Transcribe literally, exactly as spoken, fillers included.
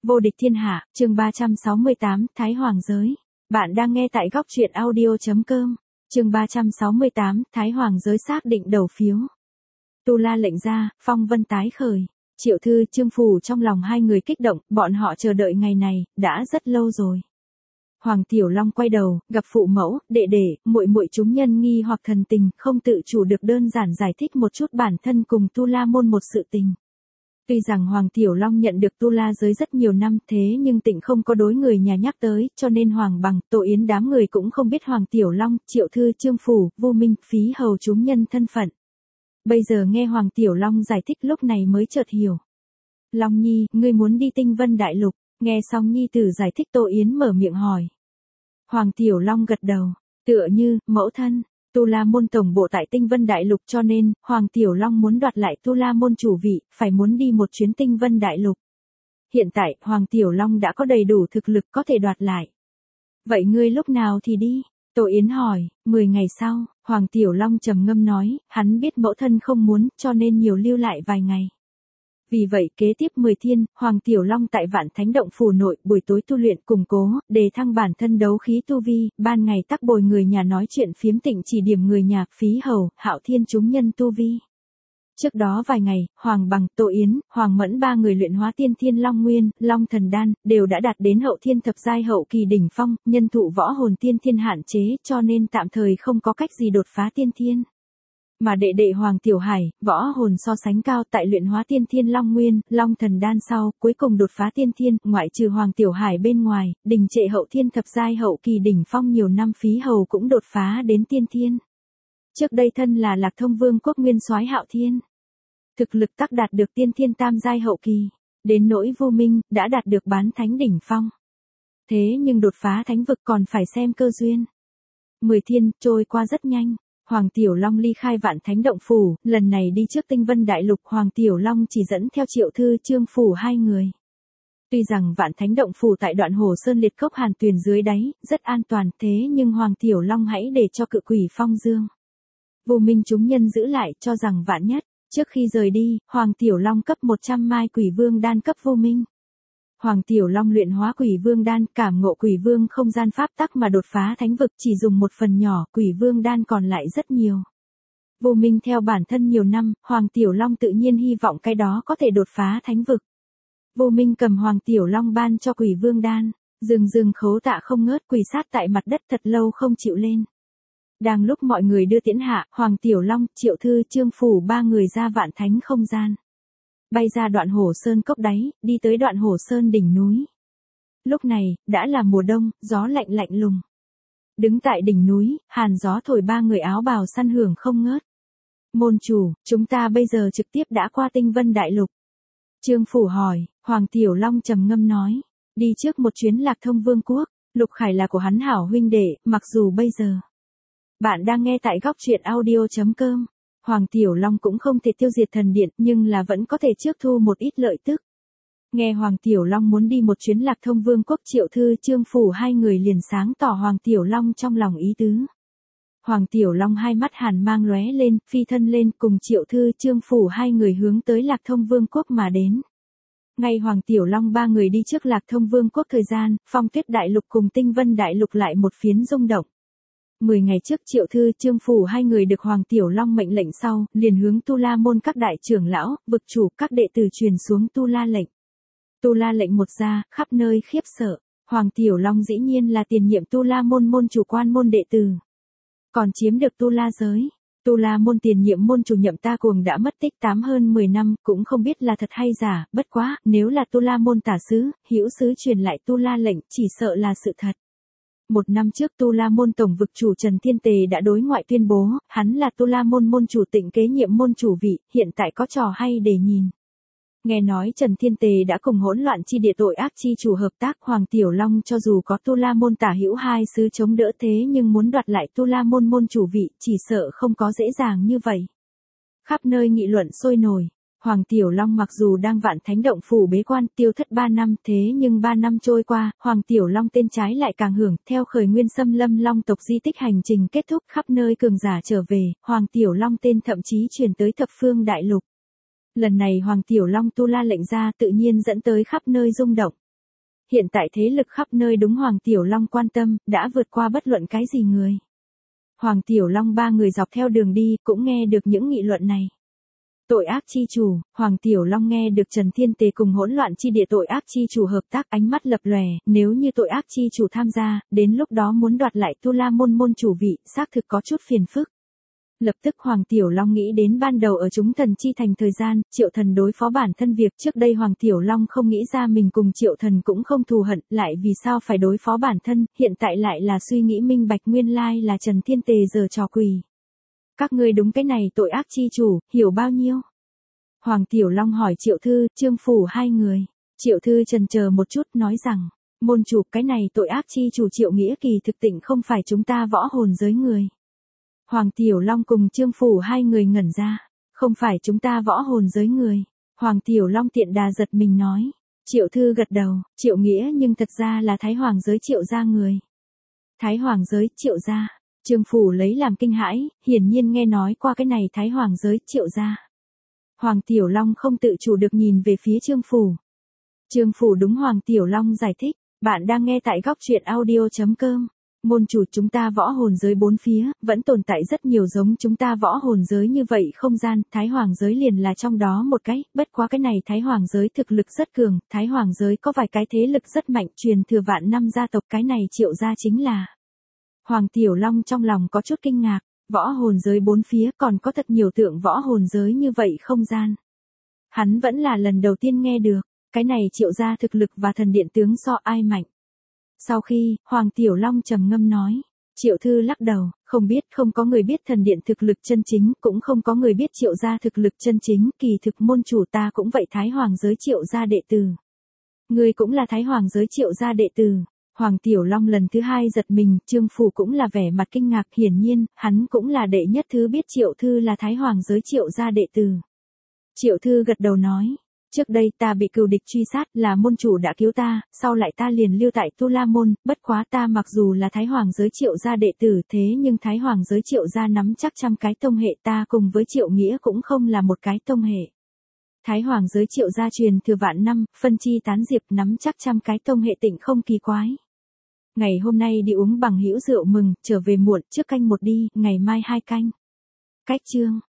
Vô địch thiên hạ, chương ba trăm sáu mươi tám, Thái Hoàng giới. Bạn đang nghe tại góc truyện audio.com. Chương ba trăm sáu mươi tám, Thái Hoàng giới xác định đầu phiếu. Tu La lệnh ra, phong vân tái khởi. Triệu Thư, Trương Phủ trong lòng hai người kích động, bọn họ chờ đợi ngày này, đã rất lâu rồi. Hoàng Tiểu Long quay đầu, gặp phụ mẫu, đệ đệ, muội muội chúng nhân nghi hoặc thần tình, không tự chủ được đơn giản giải thích một chút bản thân cùng Tu La môn một sự tình. Tuy rằng Hoàng Tiểu Long nhận được Tu La giới rất nhiều năm thế nhưng Tịnh không có đối người nhà nhắc tới, cho nên Hoàng Bằng, Tô Yến đám người cũng không biết Hoàng Tiểu Long, Triệu Thư, Trương Phủ, Vô Minh, Phí Hầu chúng nhân thân phận. Bây giờ nghe Hoàng Tiểu Long giải thích lúc này mới chợt hiểu. Long Nhi, ngươi muốn đi Tinh Vân Đại Lục, nghe xong Nhi tử giải thích Tô Yến mở miệng hỏi. Hoàng Tiểu Long gật đầu, tựa như, mẫu thân. Tu La môn tổng bộ tại Tinh Vân Đại Lục cho nên, Hoàng Tiểu Long muốn đoạt lại Tu La môn chủ vị, phải muốn đi một chuyến Tinh Vân Đại Lục. Hiện tại, Hoàng Tiểu Long đã có đầy đủ thực lực có thể đoạt lại. Vậy ngươi lúc nào thì đi? Tô Yến hỏi, mười ngày sau, Hoàng Tiểu Long trầm ngâm nói, hắn biết mẫu thân không muốn, cho nên nhiều lưu lại vài ngày. Vì vậy kế tiếp mười thiên, Hoàng Tiểu Long tại Vạn Thánh Động phủ nội, buổi tối tu luyện củng cố, đề thăng bản thân đấu khí tu vi, ban ngày tắc bồi người nhà nói chuyện phiếm Tịnh chỉ điểm người nhà, Phí Hầu, Hạo Thiên chúng nhân tu vi. Trước đó vài ngày, Hoàng Bằng, Tô Yến, Hoàng Mẫn ba người luyện hóa tiên thiên Long Nguyên, Long Thần Đan, đều đã đạt đến hậu thiên thập giai hậu kỳ đỉnh phong, nhân thụ võ hồn tiên thiên hạn chế, cho nên tạm thời không có cách gì đột phá tiên thiên. Mà đệ đệ Hoàng Tiểu Hải, võ hồn so sánh cao tại luyện hóa tiên thiên Long Nguyên, Long Thần Đan sau, cuối cùng đột phá tiên thiên, ngoại trừ Hoàng Tiểu Hải bên ngoài, đình trệ hậu thiên thập giai hậu kỳ đỉnh phong nhiều năm Phí Hầu cũng đột phá đến tiên thiên. Trước đây thân là Lạc Thông Vương quốc nguyên soái Hạo Thiên. Thực lực tắc đạt được tiên thiên tam giai hậu kỳ, đến nỗi Vô Minh, đã đạt được bán thánh đỉnh phong. Thế nhưng đột phá thánh vực còn phải xem cơ duyên. Mười thiên, trôi qua rất nhanh. Hoàng Tiểu Long ly khai Vạn Thánh Động phủ, lần này đi trước Tinh Vân Đại Lục, Hoàng Tiểu Long chỉ dẫn theo Triệu Thư, Trương Phủ hai người. Tuy rằng Vạn Thánh Động phủ tại đoạn Hồ Sơn liệt cốc Hàn Tuyền dưới đáy, rất an toàn thế nhưng Hoàng Tiểu Long hãy để cho cự quỷ Phong Dương. Vô Minh chúng nhân giữ lại cho rằng vạn nhất, trước khi rời đi, Hoàng Tiểu Long cấp một trăm mai Quỷ Vương đan cấp Vô Minh. Hoàng Tiểu Long luyện hóa Quỷ Vương đan, cảm ngộ Quỷ Vương không gian pháp tắc mà đột phá thánh vực chỉ dùng một phần nhỏ, Quỷ Vương đan còn lại rất nhiều. Vô Minh theo bản thân nhiều năm, Hoàng Tiểu Long tự nhiên hy vọng cái đó có thể đột phá thánh vực. Vô Minh cầm Hoàng Tiểu Long ban cho Quỷ Vương đan, rừng rừng khấu tạ không ngớt quỳ sát tại mặt đất thật lâu không chịu lên. Đang lúc mọi người đưa tiễn hạ, Hoàng Tiểu Long, Triệu Thư, Trương Phủ ba người ra Vạn Thánh không gian. Bay ra đoạn Hồ Sơn cốc đáy, đi tới đoạn Hồ Sơn đỉnh núi. Lúc này, đã là mùa đông, gió lạnh lạnh lùng. Đứng tại đỉnh núi, hàn gió thổi ba người áo bào săn hưởng không ngớt. Môn chủ, chúng ta bây giờ trực tiếp đã qua Tinh Vân Đại Lục. Trương Phủ hỏi, Hoàng Tiểu Long trầm ngâm nói. Đi trước một chuyến Lạc Thông Vương quốc, Lục Khải là của hắn hảo huynh đệ, mặc dù bây giờ. Bạn đang nghe tại góc truyện audio.com. Hoàng Tiểu Long cũng không thể tiêu diệt thần điện nhưng là vẫn có thể trước thu một ít lợi tức. Nghe Hoàng Tiểu Long muốn đi một chuyến Lạc Thông Vương quốc, Triệu Thư, Trương Phủ hai người liền sáng tỏ Hoàng Tiểu Long trong lòng ý tứ. Hoàng Tiểu Long hai mắt hàn mang lóe lên, phi thân lên cùng Triệu Thư, Trương Phủ hai người hướng tới Lạc Thông Vương quốc mà đến. Ngay Hoàng Tiểu Long ba người đi trước Lạc Thông Vương quốc thời gian, Phong Tuyết Đại Lục cùng Tinh Vân Đại Lục lại một phiến rung động. Mười ngày trước Triệu Thư, Trương Phủ hai người được Hoàng Tiểu Long mệnh lệnh sau, liền hướng Tu La môn các đại trưởng lão, vực chủ, các đệ tử truyền xuống Tu La lệnh. Tu La lệnh một ra, khắp nơi khiếp sợ. Hoàng Tiểu Long dĩ nhiên là tiền nhiệm Tu La môn môn chủ quan môn đệ tử. Còn chiếm được Tu La giới. Tu La môn tiền nhiệm môn chủ Nhậm Ta Cuồng đã mất tích tám hơn mười năm, cũng không biết là thật hay giả, bất quá, nếu là Tu La môn tả sứ, hữu sứ truyền lại Tu La lệnh, chỉ sợ là sự thật. Một năm trước Tu La môn tổng vực chủ Trần Thiên Tề đã đối ngoại tuyên bố, hắn là Tu La môn môn chủ Tịnh kế nhiệm môn chủ vị, hiện tại có trò hay để nhìn. Nghe nói Trần Thiên Tề đã cùng hỗn loạn chi địa tội ác chi chủ hợp tác, Hoàng Tiểu Long cho dù có Tu La môn tả hữu hai sứ chống đỡ thế nhưng muốn đoạt lại Tu La môn môn chủ vị, chỉ sợ không có dễ dàng như vậy. Khắp nơi nghị luận sôi nổi. Hoàng Tiểu Long mặc dù đang Vạn Thánh Động phủ bế quan tiêu thất ba năm thế nhưng ba năm trôi qua, Hoàng Tiểu Long tên trái lại càng hưởng, theo khởi nguyên xâm lâm Long tộc di tích hành trình kết thúc khắp nơi cường giả trở về, Hoàng Tiểu Long tên thậm chí truyền tới thập phương đại lục. Lần này Hoàng Tiểu Long Tu La lệnh ra tự nhiên dẫn tới khắp nơi rung động. hiện tại thế lực khắp nơi đúng Hoàng Tiểu Long quan tâm, đã vượt qua bất luận cái gì người. Hoàng Tiểu Long ba người dọc theo đường đi, cũng nghe được những nghị luận này. Tội ác chi chủ, Hoàng Tiểu Long nghe được Trần Thiên Tề cùng hỗn loạn chi địa tội ác chi chủ hợp tác, ánh mắt lập lòe, nếu như tội ác chi chủ tham gia, đến lúc đó muốn đoạt lại Tu La môn môn chủ vị, xác thực có chút phiền phức. Lập tức Hoàng Tiểu Long nghĩ đến ban đầu ở chúng thần chi thành thời gian, Triệu Thần đối phó bản thân việc trước đây Hoàng Tiểu Long không nghĩ ra mình cùng Triệu Thần cũng không thù hận, lại vì sao phải đối phó bản thân, hiện tại lại là suy nghĩ minh bạch nguyên lai là Trần Thiên Tề giờ trò quỷ. Các ngươi đúng cái này tội ác chi chủ, hiểu bao nhiêu? Hoàng Tiểu Long hỏi Triệu Thư, Trương Phủ hai người. Triệu Thư chần chờ một chút nói rằng, môn chủ cái này tội ác chi chủ Triệu Nghĩa Kỳ thực tịnh không phải chúng ta võ hồn giới người. Hoàng Tiểu Long cùng Trương Phủ hai người ngẩn ra, không phải chúng ta võ hồn giới người. Hoàng Tiểu Long tiện đà giật mình nói. Triệu Thư gật đầu, Triệu Nghĩa nhưng thật ra là Thái Hoàng giới Triệu gia người. Thái Hoàng giới Triệu gia. Trương Phủ lấy làm kinh hãi, hiển nhiên nghe nói qua cái này Thái Hoàng giới Triệu gia. Hoàng Tiểu Long không tự chủ được nhìn về phía Trương Phủ. Trương Phủ đúng Hoàng Tiểu Long giải thích, bạn đang nghe tại góc truyện audio chấm com. Môn chủ chúng ta võ hồn giới bốn phía, vẫn tồn tại rất nhiều giống chúng ta võ hồn giới như vậy không gian, Thái Hoàng giới liền là trong đó một cái, bất quá cái này Thái Hoàng giới thực lực rất cường, Thái Hoàng giới có vài cái thế lực rất mạnh, truyền thừa vạn năm gia tộc, cái này Triệu gia chính là. Hoàng Tiểu Long trong lòng có chút kinh ngạc, võ hồn giới bốn phía còn có thật nhiều tượng võ hồn giới như vậy không gian. Hắn vẫn là lần đầu tiên nghe được, cái này Triệu gia thực lực và thần điện tướng so ai mạnh. Sau khi, Hoàng Tiểu Long trầm ngâm nói, Triệu Thư lắc đầu, không biết, không có người biết thần điện thực lực chân chính, cũng không có người biết Triệu gia thực lực chân chính, kỳ thực môn chủ ta cũng vậy Thái Hoàng giới Triệu gia đệ tử. Người cũng là Thái Hoàng giới Triệu gia đệ tử. Hoàng Tiểu Long lần thứ hai giật mình, Trương Phủ cũng là vẻ mặt kinh ngạc, hiển nhiên, hắn cũng là đệ nhất thứ biết Triệu Thư là Thái Hoàng giới Triệu gia đệ tử. Triệu Thư gật đầu nói, trước đây ta bị cừu địch truy sát, là môn chủ đã cứu ta, sau lại ta liền lưu tại Tu La môn, bất quá ta mặc dù là Thái Hoàng giới Triệu gia đệ tử, thế nhưng Thái Hoàng giới Triệu gia nắm chắc trăm cái tông hệ, ta cùng với Triệu Nghĩa cũng không là một cái tông hệ. Thái Hoàng giới Triệu gia truyền thừa vạn năm, phân chi tán diệp, nắm chắc trăm cái tông hệ tịnh không kỳ quái. Ngày hôm nay đi uống bằng hữu rượu mừng, trở về muộn, trước canh một đi, ngày mai hai canh. Cách chương